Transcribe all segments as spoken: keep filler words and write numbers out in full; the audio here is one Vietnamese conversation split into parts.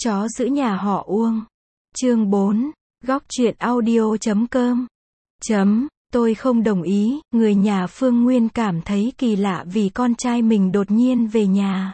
Chó giữ nhà họ Uông. Chương bốn. Góc truyện audio chấm com. Chấm. Tôi không đồng ý, người nhà Phương Nguyên cảm thấy kỳ lạ vì con trai mình đột nhiên về nhà.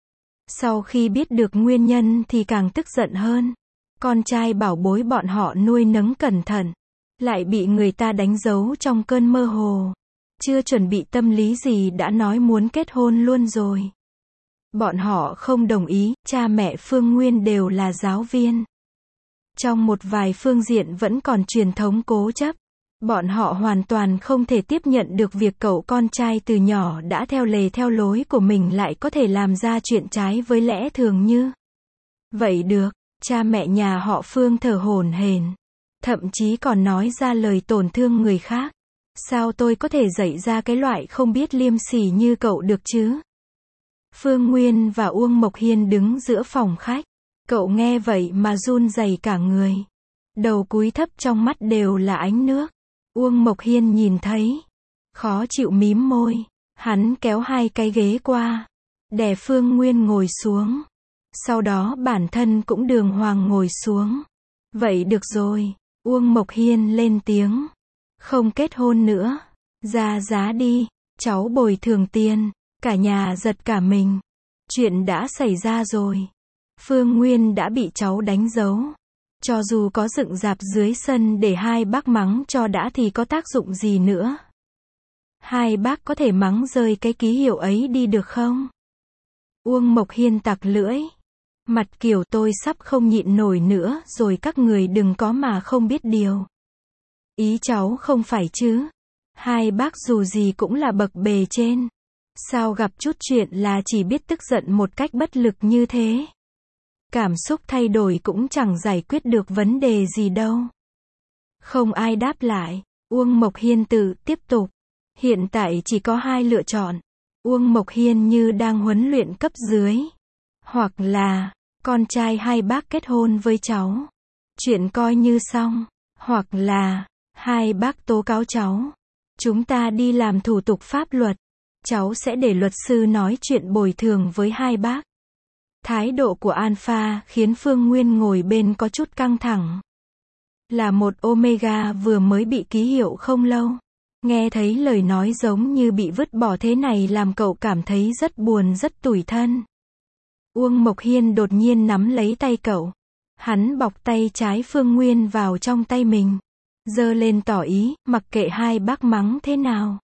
Sau khi biết được nguyên nhân thì càng tức giận hơn. Con trai bảo bối bọn họ nuôi nấng cẩn thận, lại bị người ta đánh dấu trong cơn mơ hồ. Chưa chuẩn bị tâm lý gì đã nói muốn kết hôn luôn rồi. Bọn họ không đồng ý, cha mẹ Phương Nguyên đều là giáo viên. Trong một vài phương diện vẫn còn truyền thống cố chấp. Bọn họ hoàn toàn không thể tiếp nhận được việc cậu con trai từ nhỏ đã theo lề theo lối của mình lại có thể làm ra chuyện trái với lẽ thường như vậy được. Cha mẹ nhà họ Phương thở hổn hển, thậm chí còn nói ra lời tổn thương người khác. Sao tôi có thể dạy ra cái loại không biết liêm sỉ như cậu được chứ? Phương Nguyên và Uông Mộc Hiên đứng giữa phòng khách. Cậu nghe vậy mà run rẩy cả người. Đầu cúi thấp, trong mắt đều là ánh nước. Uông Mộc Hiên nhìn thấy, khó chịu mím môi. Hắn kéo hai cái ghế qua, đè Phương Nguyên ngồi xuống. Sau đó bản thân cũng đường hoàng ngồi xuống. Vậy được rồi, Uông Mộc Hiên lên tiếng. Không kết hôn nữa. Ra giá đi, cháu bồi thường tiền. Cả nhà giật cả mình. Chuyện đã xảy ra rồi. Phương Nguyên đã bị cháu đánh dấu. Cho dù có dựng rạp dưới sân để hai bác mắng cho đã thì có tác dụng gì nữa. Hai bác có thể mắng rơi cái ký hiệu ấy đi được không? Uông Mộc Hiên tặc lưỡi. Mặt kiểu tôi sắp không nhịn nổi nữa rồi, các người đừng có mà không biết điều. Ý cháu không phải chứ. Hai bác dù gì cũng là bậc bề trên. Sao gặp chút chuyện là chỉ biết tức giận một cách bất lực như thế? Cảm xúc thay đổi cũng chẳng giải quyết được vấn đề gì đâu. Không ai đáp lại. Uông Mộc Hiên tự tiếp tục. Hiện tại chỉ có hai lựa chọn. Uông Mộc Hiên như đang huấn luyện cấp dưới. Hoặc là, con trai hai bác kết hôn với cháu. Chuyện coi như xong. Hoặc là, hai bác tố cáo cháu. Chúng ta đi làm thủ tục pháp luật. Cháu sẽ để luật sư nói chuyện bồi thường với hai bác. Thái độ của Alpha khiến Phương Nguyên ngồi bên có chút căng thẳng. Là một Omega vừa mới bị ký hiệu không lâu. Nghe thấy lời nói giống như bị vứt bỏ thế này làm cậu cảm thấy rất buồn, rất tủi thân. Uông Mộc Hiên đột nhiên nắm lấy tay cậu. Hắn bọc tay trái Phương Nguyên vào trong tay mình. Giơ lên tỏ ý, mặc kệ hai bác mắng thế nào.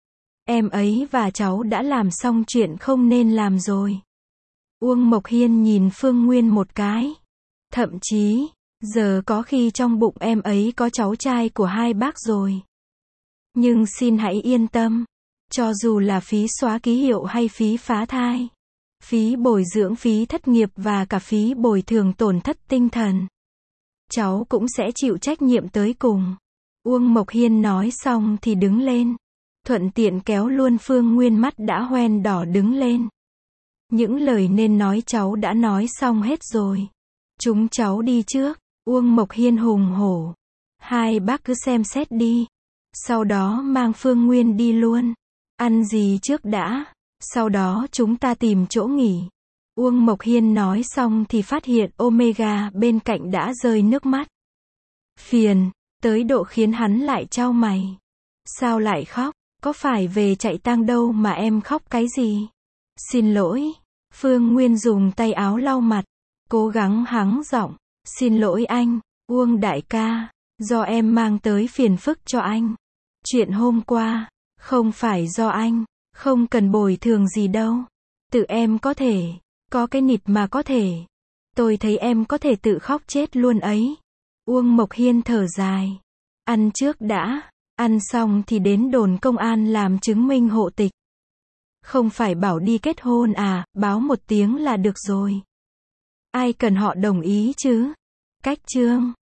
Em ấy và cháu đã làm xong chuyện không nên làm rồi. Uông Mộc Hiên nhìn Phương Nguyên một cái. Thậm chí, giờ có khi trong bụng em ấy có cháu trai của hai bác rồi. Nhưng xin hãy yên tâm. Cho dù là phí xóa ký hiệu hay phí phá thai, phí bồi dưỡng, phí thất nghiệp và cả phí bồi thường tổn thất tinh thần, cháu cũng sẽ chịu trách nhiệm tới cùng. Uông Mộc Hiên nói xong thì đứng lên. Thuận tiện kéo luôn Phương Nguyên, mắt đã hoen đỏ, đứng lên. Những lời nên nói cháu đã nói xong hết rồi. Chúng cháu đi trước. Uông Mộc Hiên hùng hổ. Hai bác cứ xem xét đi. Sau đó mang Phương Nguyên đi luôn. Ăn gì trước đã. Sau đó chúng ta tìm chỗ nghỉ. Uông Mộc Hiên nói xong thì phát hiện Omega bên cạnh đã rơi nước mắt. Phiền, tới độ khiến hắn lại chau mày. Sao lại khóc? Có phải về chạy tang đâu mà em khóc cái gì? Xin lỗi. Phương Nguyên dùng tay áo lau mặt. Cố gắng hắng giọng. Xin lỗi anh, Uông đại ca. Do em mang tới phiền phức cho anh. Chuyện hôm qua, không phải do anh. Không cần bồi thường gì đâu. Tự em có thể. Có cái nịt mà có thể. Tôi thấy em có thể tự khóc chết luôn ấy. Uông Mộc Hiên thở dài. Ăn trước đã. Ăn xong thì đến đồn công an làm chứng minh hộ tịch. Không phải bảo đi kết hôn à, báo một tiếng là được rồi. Ai cần họ đồng ý chứ? Cách chương.